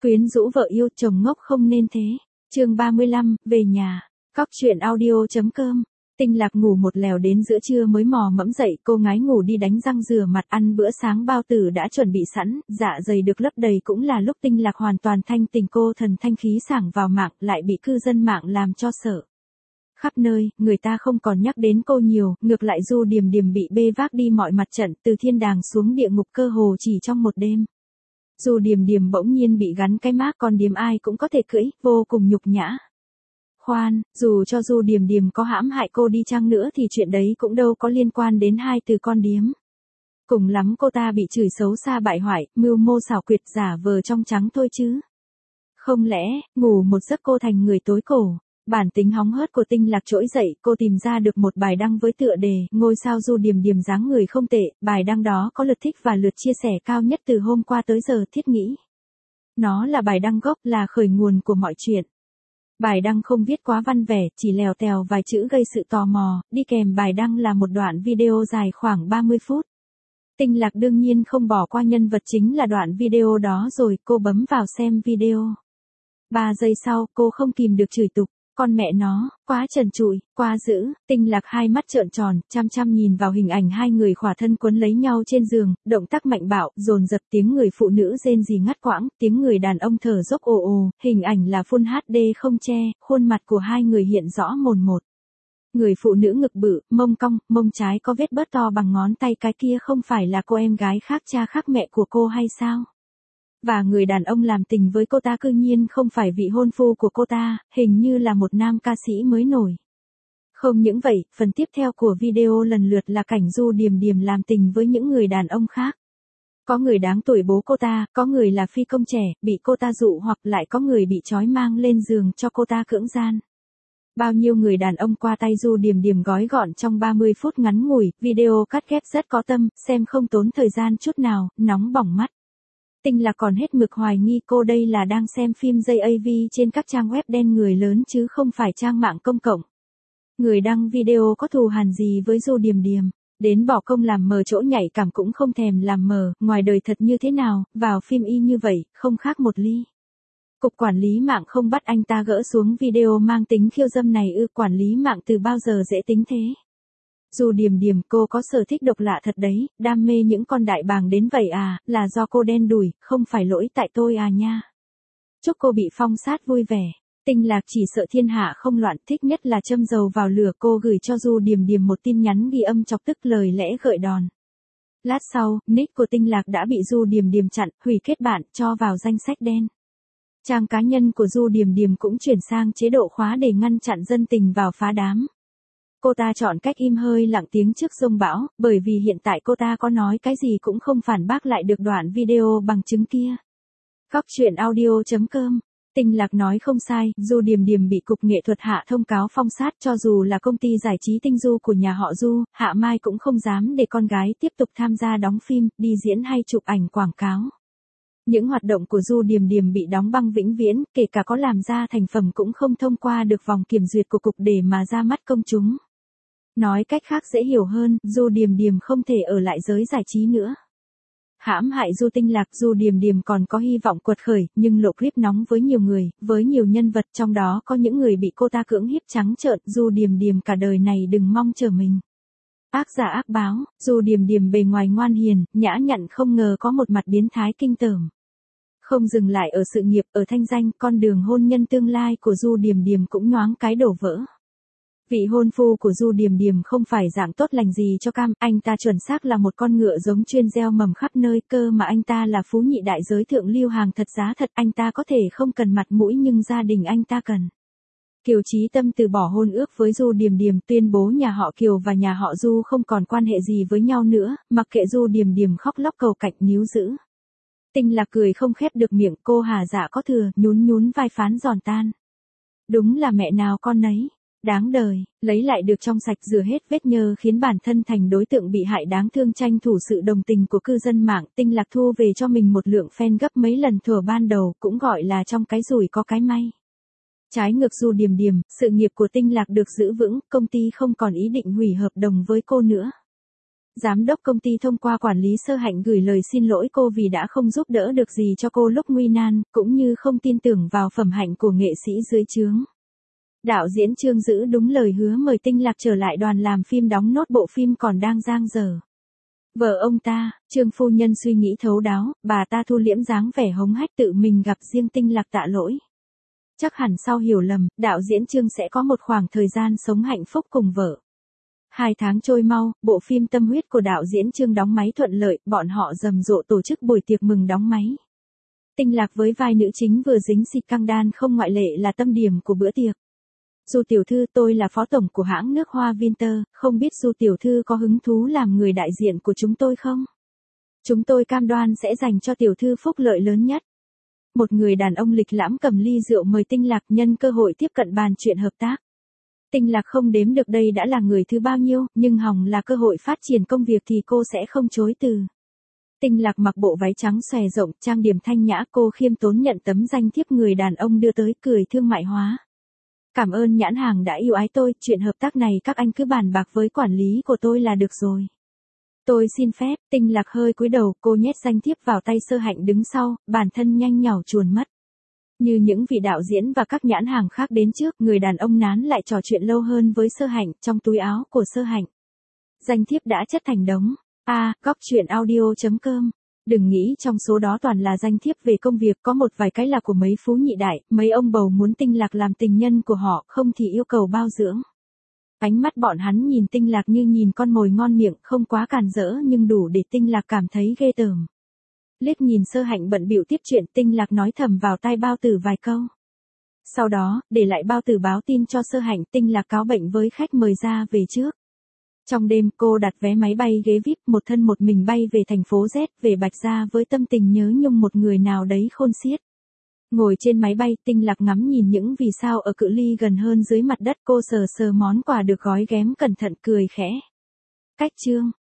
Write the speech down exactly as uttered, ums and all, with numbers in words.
Quyến rũ vợ yêu, chồng ngốc không nên thế. Chương ba mươi lăm, về nhà. Cóc truyện audio chấm com. Tinh Lạc ngủ một lèo đến giữa trưa mới mò mẫm dậy, cô ngái ngủ đi đánh răng rửa mặt ăn bữa sáng bao tử đã chuẩn bị sẵn, dạ dày được lấp đầy cũng là lúc Tinh Lạc hoàn toàn thanh tỉnh, cô thần thanh khí sảng vào mạng lại bị cư dân mạng làm cho sợ. Khắp nơi, người ta không còn nhắc đến cô nhiều, ngược lại Du Điềm Điềm bị bê vác đi mọi mặt trận, từ thiên đàng xuống địa ngục cơ hồ chỉ trong một đêm. Du Điềm Điềm bỗng nhiên bị gắn cái mác con điếm ai cũng có thể cưỡi, vô cùng nhục nhã. Khoan, dù cho Du Điềm Điềm có hãm hại cô đi chăng nữa thì chuyện đấy cũng đâu có liên quan đến hai từ con điếm. Cùng lắm cô ta bị chửi xấu xa bại hoại, mưu mô xảo quyệt giả vờ trong trắng thôi chứ. Không lẽ, ngủ một giấc cô thành người tối cổ. Bản tính hóng hớt của Tinh Lạc trỗi dậy, cô tìm ra được một bài đăng với tựa đề, ngôi sao Du Điềm Điềm dáng người không tệ, bài đăng đó có lượt thích và lượt chia sẻ cao nhất từ hôm qua tới giờ, thiết nghĩ. Nó là bài đăng gốc, là khởi nguồn của mọi chuyện. Bài đăng không viết quá văn vẻ, chỉ lèo tèo vài chữ gây sự tò mò, đi kèm bài đăng là một đoạn video dài khoảng ba mươi phút. Tinh Lạc đương nhiên không bỏ qua nhân vật chính là đoạn video đó rồi, cô bấm vào xem video. Ba giây sau, cô không kìm được chửi tục. Con mẹ nó, quá trần trụi, quá dữ. Tinh Lạc hai mắt trợn tròn, chăm chăm nhìn vào hình ảnh hai người khỏa thân quấn lấy nhau trên giường, động tác mạnh bạo, dồn dập, tiếng người phụ nữ rên rỉ ngắt quãng, tiếng người đàn ông thở dốc ồ ồ, hình ảnh là Full hát đê không che, khuôn mặt của hai người hiện rõ mồn một. Người phụ nữ ngực bự, mông cong, mông trái có vết bớt to bằng ngón tay, cái kia không phải là cô em gái khác cha khác mẹ của cô hay sao? Và người đàn ông làm tình với cô ta cư nhiên không phải vị hôn phu của cô ta, hình như là một nam ca sĩ mới nổi. Không những vậy, phần tiếp theo của video lần lượt là cảnh Du Điềm Điềm làm tình với những người đàn ông khác. Có người đáng tuổi bố cô ta, có người là phi công trẻ, bị cô ta dụ hoặc lại có người bị trói mang lên giường cho cô ta cưỡng gian. Bao nhiêu người đàn ông qua tay Du Điềm Điềm gói gọn trong ba mươi phút ngắn ngủi, video cắt ghép rất có tâm, xem không tốn thời gian chút nào, nóng bỏng mắt. Tinh Lạc còn hết mực hoài nghi cô đây là đang xem phim gi a vê trên các trang web đen người lớn chứ không phải trang mạng công cộng. Người đăng video có thù hằn gì với Du Điềm Điềm, đến bỏ công làm mờ chỗ nhạy cảm cũng không thèm làm mờ, ngoài đời thật như thế nào, vào phim y như vậy, không khác một ly. Cục quản lý mạng không bắt anh ta gỡ xuống video mang tính khiêu dâm này ư? Quản lý mạng từ bao giờ dễ tính thế? Du Điềm Điềm, cô có sở thích độc lạ thật đấy, đam mê những con đại bàng đến vậy à, là do cô đen đủi, không phải lỗi tại tôi à nha. Chúc cô bị phong sát vui vẻ. Tinh Lạc chỉ sợ thiên hạ không loạn, thích nhất là châm dầu vào lửa, cô gửi cho Du Điềm Điềm một tin nhắn ghi âm chọc tức lời lẽ gợi đòn. Lát sau, nick của Tinh Lạc đã bị Du Điềm Điềm chặn, hủy kết bạn, cho vào danh sách đen. Trang cá nhân của Du Điềm Điềm cũng chuyển sang chế độ khóa để ngăn chặn dân tình vào phá đám. Cô ta chọn cách im hơi lặng tiếng trước giông bão, bởi vì hiện tại cô ta có nói cái gì cũng không phản bác lại được đoạn video bằng chứng kia. Cóc truyện audio chấm com. Tinh Lạc nói không sai, Du Điềm Điềm bị cục nghệ thuật hạ thông cáo phong sát, cho dù là công ty giải trí Tinh Du của nhà họ Du, Hạ Mai cũng không dám để con gái tiếp tục tham gia đóng phim, đi diễn hay chụp ảnh quảng cáo. Những hoạt động của Du Điềm Điềm bị đóng băng vĩnh viễn, kể cả có làm ra thành phẩm cũng không thông qua được vòng kiểm duyệt của cục để mà ra mắt công chúng. Nói cách khác dễ hiểu hơn, Du Điềm Điềm không thể ở lại giới giải trí nữa. Hãm hại Du Tinh Lạc, Du Điềm Điềm còn có hy vọng quật khởi, nhưng lộ clip nóng với nhiều người, với nhiều nhân vật, trong đó có những người bị cô ta cưỡng hiếp trắng trợn, Du Điềm Điềm cả đời này đừng mong chờ mình. Ác giả ác báo, Du Điềm Điềm bề ngoài ngoan hiền, nhã nhặn, không ngờ có một mặt biến thái kinh tởm. Không dừng lại ở sự nghiệp, ở thanh danh, con đường hôn nhân tương lai của Du Điềm Điềm cũng nhoáng cái đổ vỡ. Vị hôn phu của Du Điềm Điềm không phải dạng tốt lành gì cho cam, anh ta chuẩn xác là một con ngựa giống chuyên gieo mầm khắp nơi, cơ mà anh ta là phú nhị đại giới thượng lưu hàng thật giá thật, anh ta có thể không cần mặt mũi nhưng gia đình anh ta cần. Kiều Chí Tâm từ bỏ hôn ước với Du Điềm Điềm, tuyên bố nhà họ Kiều và nhà họ Du không còn quan hệ gì với nhau nữa, mặc kệ Du Điềm Điềm khóc lóc cầu cạnh níu giữ. Tinh Lạc cười không khép được miệng, cô hà dạ có thừa, nhún nhún vai phán giòn tan. Đúng là mẹ nào con nấy. Đáng đời, lấy lại được trong sạch, rửa hết vết nhơ khiến bản thân thành đối tượng bị hại đáng thương, tranh thủ sự đồng tình của cư dân mạng. Tinh Lạc thu về cho mình một lượng fan gấp mấy lần thuở ban đầu, cũng gọi là trong cái rủi có cái may. Trái ngược Du Điềm Điềm, sự nghiệp của Tinh Lạc được giữ vững, công ty không còn ý định hủy hợp đồng với cô nữa. Giám đốc công ty thông qua quản lý Sơ Hạnh gửi lời xin lỗi cô vì đã không giúp đỡ được gì cho cô lúc nguy nan, cũng như không tin tưởng vào phẩm hạnh của nghệ sĩ dưới trướng. Đạo diễn Trương giữ đúng lời hứa mời Tinh Lạc trở lại đoàn làm phim đóng nốt bộ phim còn đang dang dở. Vợ ông ta, Trương phu nhân suy nghĩ thấu đáo, bà ta thu liễm dáng vẻ hống hách tự mình gặp riêng Tinh Lạc tạ lỗi. Chắc hẳn sau hiểu lầm, đạo diễn Trương sẽ có một khoảng thời gian sống hạnh phúc cùng vợ. Hai tháng trôi mau, bộ phim Tâm huyết của đạo diễn Trương đóng máy thuận lợi, bọn họ rầm rộ tổ chức buổi tiệc mừng đóng máy. Tinh Lạc với vai nữ chính vừa dính xịt căng đan không ngoại lệ là tâm điểm của bữa tiệc. Du tiểu thư, tôi là phó tổng của hãng nước hoa Vinter, không biết Du tiểu thư có hứng thú làm người đại diện của chúng tôi không? Chúng tôi cam đoan sẽ dành cho tiểu thư phúc lợi lớn nhất. Một người đàn ông lịch lãm cầm ly rượu mời Tinh Lạc nhân cơ hội tiếp cận bàn chuyện hợp tác. Tinh Lạc không đếm được đây đã là người thứ bao nhiêu, nhưng hòng là cơ hội phát triển công việc thì cô sẽ không chối từ. Tinh Lạc mặc bộ váy trắng xòe rộng, trang điểm thanh nhã, cô khiêm tốn nhận tấm danh thiếp người đàn ông đưa tới, cười thương mại hóa. Cảm ơn nhãn hàng đã yêu ái tôi, chuyện hợp tác này các anh cứ bàn bạc với quản lý của tôi là được rồi. Tôi xin phép. Tinh Lạc hơi cúi đầu, cô nhét danh thiếp vào tay Sơ Hạnh đứng sau, bản thân nhanh nhảu chuồn mất. Như những vị đạo diễn và các nhãn hàng khác đến trước, người đàn ông nán lại trò chuyện lâu hơn với Sơ Hạnh, trong túi áo của Sơ Hạnh. Danh thiếp đã chất thành đống. A, à, góc truyện audio chấm com. Đừng nghĩ trong số đó toàn là danh thiếp về công việc, có một vài cái là của mấy phú nhị đại, mấy ông bầu muốn Tinh Lạc làm tình nhân của họ, không thì yêu cầu bao dưỡng. Ánh mắt bọn hắn nhìn Tinh Lạc như nhìn con mồi ngon miệng, không quá càn rỡ nhưng đủ để Tinh Lạc cảm thấy ghê tởm. Liếc nhìn Sơ Hạnh bận bịu tiếp chuyện, Tinh Lạc nói thầm vào tai Bao Tử vài câu. Sau đó, để lại Bao Tử báo tin cho Sơ Hạnh, Tinh Lạc cáo bệnh với khách mời ra về trước. Trong đêm, cô đặt vé máy bay ghế vi ai pi, một thân một mình bay về thành phố Z, về Bạch Gia với tâm tình nhớ nhung một người nào đấy khôn xiết. Ngồi trên máy bay, Tinh Lạc ngắm nhìn những vì sao ở cự ly gần hơn dưới mặt đất, cô sờ sờ món quà được gói ghém cẩn thận cười khẽ. Cách chương.